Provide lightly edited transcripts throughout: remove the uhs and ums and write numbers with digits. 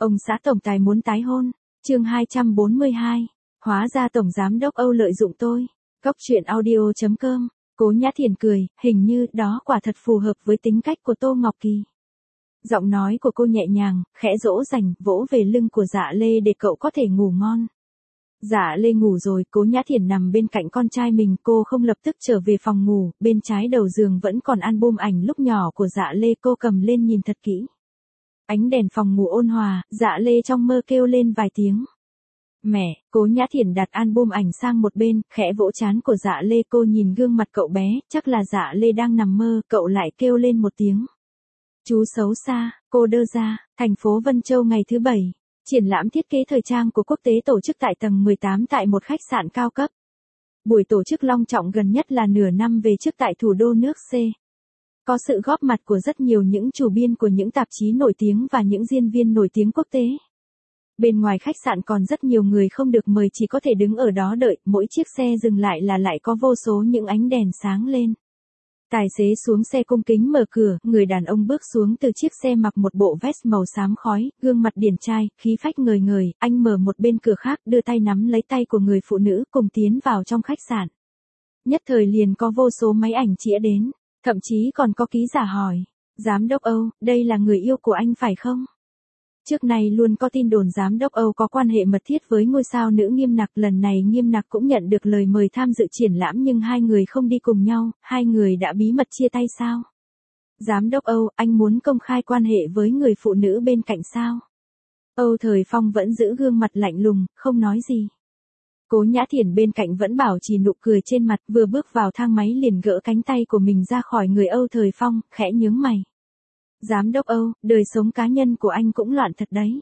Ông xã tổng tài muốn tái hôn. Chương 242. Hóa ra tổng giám đốc Âu lợi dụng tôi. Góc truyện audio.com. Cố Nhã Thiền cười, hình như đó quả thật phù hợp với tính cách của Tô Ngọc Kỳ. Giọng nói của cô nhẹ nhàng, khẽ dỗ dành, vỗ về lưng của Dạ Lê để cậu có thể ngủ ngon. Dạ Lê ngủ rồi, Cố Nhã Thiền nằm bên cạnh con trai mình, cô không lập tức trở về phòng ngủ, bên trái đầu giường vẫn còn album ảnh lúc nhỏ của Dạ Lê, cô cầm lên nhìn thật kỹ. Ánh đèn phòng ngủ ôn hòa, Dạ Lê trong mơ kêu lên vài tiếng. Mẹ, Cố Nhã Thiền đặt album ảnh sang một bên, khẽ vỗ trán của Dạ Lê, cô nhìn gương mặt cậu bé, chắc là Dạ Lê đang nằm mơ, cậu lại kêu lên một tiếng. Chú xấu xa, cô đơ ra, thành phố Vân Châu ngày thứ Bảy. Triển lãm thiết kế thời trang của quốc tế tổ chức tại tầng 18 tại một khách sạn cao cấp. Buổi tổ chức long trọng gần nhất là nửa năm về trước tại thủ đô nước C. Có sự góp mặt của rất nhiều những chủ biên của những tạp chí nổi tiếng và những diễn viên nổi tiếng quốc tế. Bên ngoài khách sạn còn rất nhiều người không được mời chỉ có thể đứng ở đó đợi, mỗi chiếc xe dừng lại là lại có vô số những ánh đèn sáng lên. Tài xế xuống xe cung kính mở cửa, người đàn ông bước xuống từ chiếc xe mặc một bộ vest màu xám khói, gương mặt điển trai, khí phách ngời ngời, anh mở một bên cửa khác, đưa tay nắm lấy tay của người phụ nữ, cùng tiến vào trong khách sạn. Nhất thời liền có vô số máy ảnh chĩa đến, thậm chí còn có ký giả hỏi, giám đốc Âu, đây là người yêu của anh phải không? Trước này luôn có tin đồn giám đốc Âu có quan hệ mật thiết với ngôi sao nữ Nghiêm Nặc, lần này Nghiêm Nặc cũng nhận được lời mời tham dự triển lãm nhưng hai người không đi cùng nhau, hai người đã bí mật chia tay sao? Giám đốc Âu, anh muốn công khai quan hệ với người phụ nữ bên cạnh sao? Âu Thời Phong vẫn giữ gương mặt lạnh lùng, không nói gì. Cố Nhã Thiền bên cạnh vẫn bảo trì nụ cười trên mặt, vừa bước vào thang máy liền gỡ cánh tay của mình ra khỏi người Âu Thời Phong, khẽ nhướng mày. Giám đốc Âu, đời sống cá nhân của anh cũng loạn thật đấy.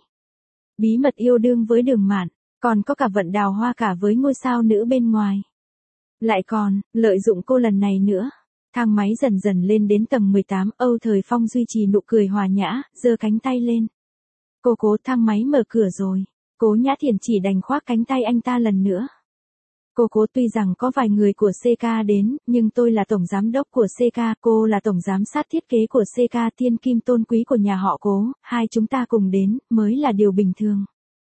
Bí mật yêu đương với Đường Mạn, còn có cả vận đào hoa cả với ngôi sao nữ bên ngoài. Lại còn, lợi dụng cô lần này nữa. Thang máy dần dần lên đến tầng 18, Âu Thời Phong duy trì nụ cười hòa nhã, giơ cánh tay lên. Cô Cố, thang máy mở cửa rồi. Cố Nhã Thiền chỉ đành khoác cánh tay anh ta lần nữa. Cô Cố, tuy rằng có vài người của CK đến, nhưng tôi là tổng giám đốc của CK, cô là tổng giám sát thiết kế của CK, thiên kim tôn quý của nhà họ Cố, hai chúng ta cùng đến, mới là điều bình thường.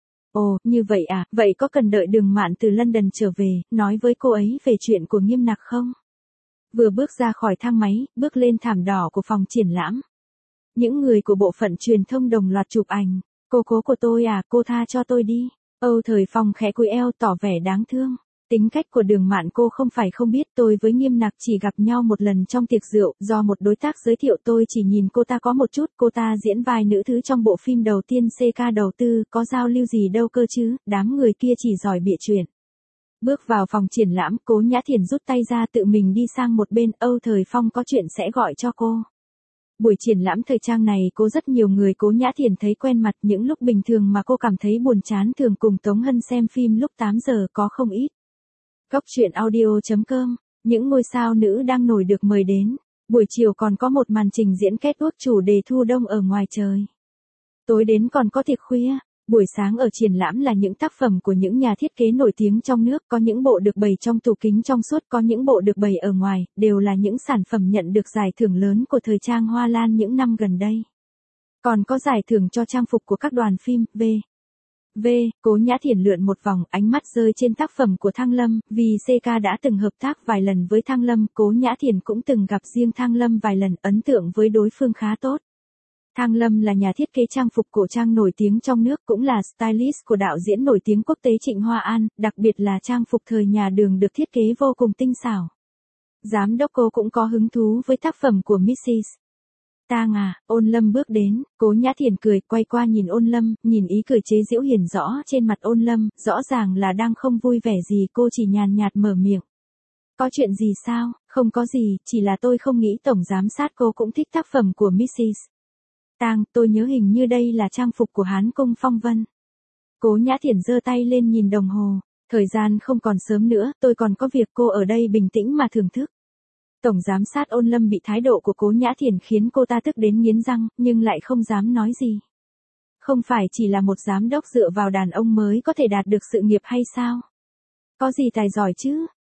Ồ, như vậy à, vậy có cần đợi Đường Mạn từ London trở về, nói với cô ấy về chuyện của Nghiêm Nặc không? Vừa bước ra khỏi thang máy, bước lên thảm đỏ của phòng triển lãm. Những người của bộ phận truyền thông đồng loạt chụp ảnh. Cô Cố của tôi à, cô tha cho tôi đi. Âu Thời Phong khẽ cúi eo tỏ vẻ đáng thương. Tính cách của Đường Mạn cô không phải không biết, tôi với Nghiêm Nặc chỉ gặp nhau một lần trong tiệc rượu, do một đối tác giới thiệu tôi chỉ nhìn cô ta có một chút, cô ta diễn vai nữ thứ trong bộ phim đầu tiên CK đầu tư, có giao lưu gì đâu cơ chứ, đám người kia chỉ giỏi bịa chuyện. Bước vào phòng triển lãm, Cố Nhã Thiền rút tay ra tự mình đi sang một bên, Âu Thời Phong có chuyện sẽ gọi cho cô. Buổi triển lãm thời trang này có rất nhiều người Cố Nhã Thiền thấy quen mặt, những lúc bình thường mà cô cảm thấy buồn chán thường cùng Tống Hân xem phim lúc 8 giờ có không ít. Góc truyện audio.com, những ngôi sao nữ đang nổi được mời đến. Buổi chiều còn có một màn trình diễn catwalk chủ đề thu đông ở ngoài trời. Tối đến còn có tiệc khuya. Buổi sáng ở triển lãm là những tác phẩm của những nhà thiết kế nổi tiếng trong nước, có những bộ được bày trong tủ kính trong suốt, có những bộ được bày ở ngoài, đều là những sản phẩm nhận được giải thưởng lớn của thời trang Hoa Lan những năm gần đây. Còn có giải thưởng cho trang phục của các đoàn phim, Cố Nhã Thiền lượn một vòng, ánh mắt rơi trên tác phẩm của Thăng Lâm, vì CK đã từng hợp tác vài lần với Thăng Lâm, Cố Nhã Thiền cũng từng gặp riêng Thăng Lâm vài lần, ấn tượng với đối phương khá tốt. Thăng Lâm là nhà thiết kế trang phục cổ trang nổi tiếng trong nước, cũng là stylist của đạo diễn nổi tiếng quốc tế Trịnh Hoa An, đặc biệt là trang phục thời nhà Đường được thiết kế vô cùng tinh xảo. Giám đốc cô cũng có hứng thú với tác phẩm của Mrs. Tang à, Ôn Lâm bước đến, Cố Nhã Thiền cười, quay qua nhìn Ôn Lâm, nhìn ý cười chế giễu hiển rõ trên mặt Ôn Lâm, rõ ràng là đang không vui vẻ gì, cô chỉ nhàn nhạt mở miệng. Có chuyện gì sao? Không có gì, chỉ là tôi không nghĩ tổng giám sát cô cũng thích tác phẩm của Mrs. Tang, tôi nhớ hình như đây là trang phục của Hán Cung Phong Vân. Cố Nhã Thiền giơ tay lên nhìn đồng hồ, thời gian không còn sớm nữa, tôi còn có việc, cô ở đây bình tĩnh mà thưởng thức. Tổng giám sát Ôn Lâm bị thái độ của Cố Nhã Thiền khiến cô ta tức đến nghiến răng, nhưng lại không dám nói gì. Không phải chỉ là một giám đốc dựa vào đàn ông mới có thể đạt được sự nghiệp hay sao? Có gì tài giỏi chứ?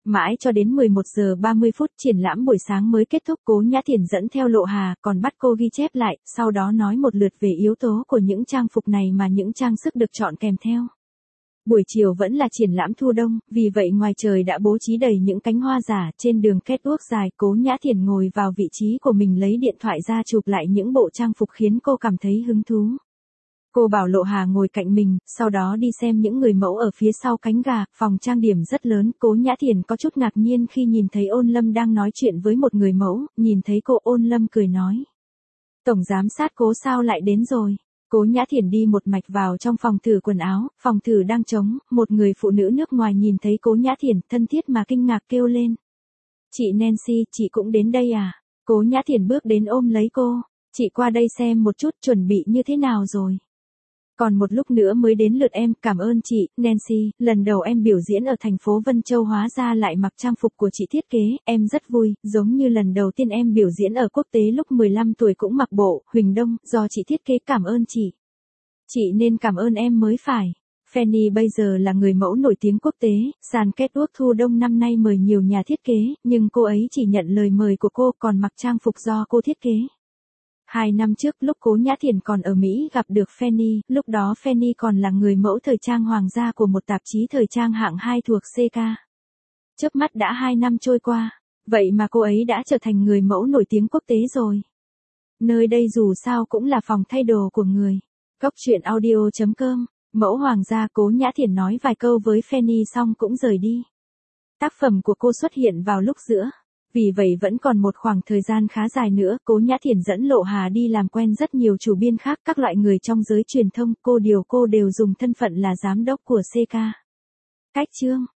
Mãi cho đến 11 giờ 30 phút triển lãm buổi sáng mới kết thúc, Cố Nhã Thiển dẫn theo Lộ Hà, còn bắt cô ghi chép lại, sau đó nói một lượt về yếu tố của những trang phục này mà những trang sức được chọn kèm theo. Buổi chiều vẫn là triển lãm thu đông, vì vậy ngoài trời đã bố trí đầy những cánh hoa giả, trên đường catwalk dài, Cố Nhã Thiển ngồi vào vị trí của mình lấy điện thoại ra chụp lại những bộ trang phục khiến cô cảm thấy hứng thú. Cô bảo Lộ Hà ngồi cạnh mình, sau đó đi xem những người mẫu ở phía sau cánh gà, phòng trang điểm rất lớn, Cố Nhã Thiển có chút ngạc nhiên khi nhìn thấy Ôn Lâm đang nói chuyện với một người mẫu, nhìn thấy cô Ôn Lâm cười nói. Tổng giám sát Cố sao lại đến rồi? Cố Nhã Thiển đi một mạch vào trong phòng thử quần áo, phòng thử đang trống, một người phụ nữ nước ngoài nhìn thấy Cố Nhã Thiển, thân thiết mà kinh ngạc kêu lên. Chị Nancy, chị cũng đến đây à? Cố Nhã Thiển bước đến ôm lấy cô. Chị qua đây xem một chút, chuẩn bị như thế nào rồi? Còn một lúc nữa mới đến lượt em, cảm ơn chị, Nancy, lần đầu em biểu diễn ở thành phố Vân Châu hóa ra lại mặc trang phục của chị thiết kế, em rất vui, giống như lần đầu tiên em biểu diễn ở quốc tế lúc 15 tuổi cũng mặc bộ, Huỳnh Đông, do chị thiết kế, cảm ơn chị. Chị nên cảm ơn em mới phải. Fanny bây giờ là người mẫu nổi tiếng quốc tế, sàn catwalk thu đông năm nay mời nhiều nhà thiết kế, nhưng cô ấy chỉ nhận lời mời của cô, còn mặc trang phục do cô thiết kế. 2 năm trước lúc Cố Nhã Thiển còn ở Mỹ gặp được Fanny, lúc đó Fanny còn là người mẫu thời trang hoàng gia của một tạp chí thời trang hạng 2 thuộc CK. Chớp mắt đã 2 năm trôi qua, vậy mà cô ấy đã trở thành người mẫu nổi tiếng quốc tế rồi. Nơi đây dù sao cũng là phòng thay đồ của người. Cốc truyện audio.com, mẫu hoàng gia. Cố Nhã Thiển nói vài câu với Fanny xong cũng rời đi. Tác phẩm của cô xuất hiện vào lúc giữa. Vì vậy vẫn còn một khoảng thời gian khá dài nữa, Cố Nhã Thiển dẫn Lộ Hà đi làm quen rất nhiều chủ biên khác, các loại người trong giới truyền thông, cô đều dùng thân phận là giám đốc của CK. Cách chương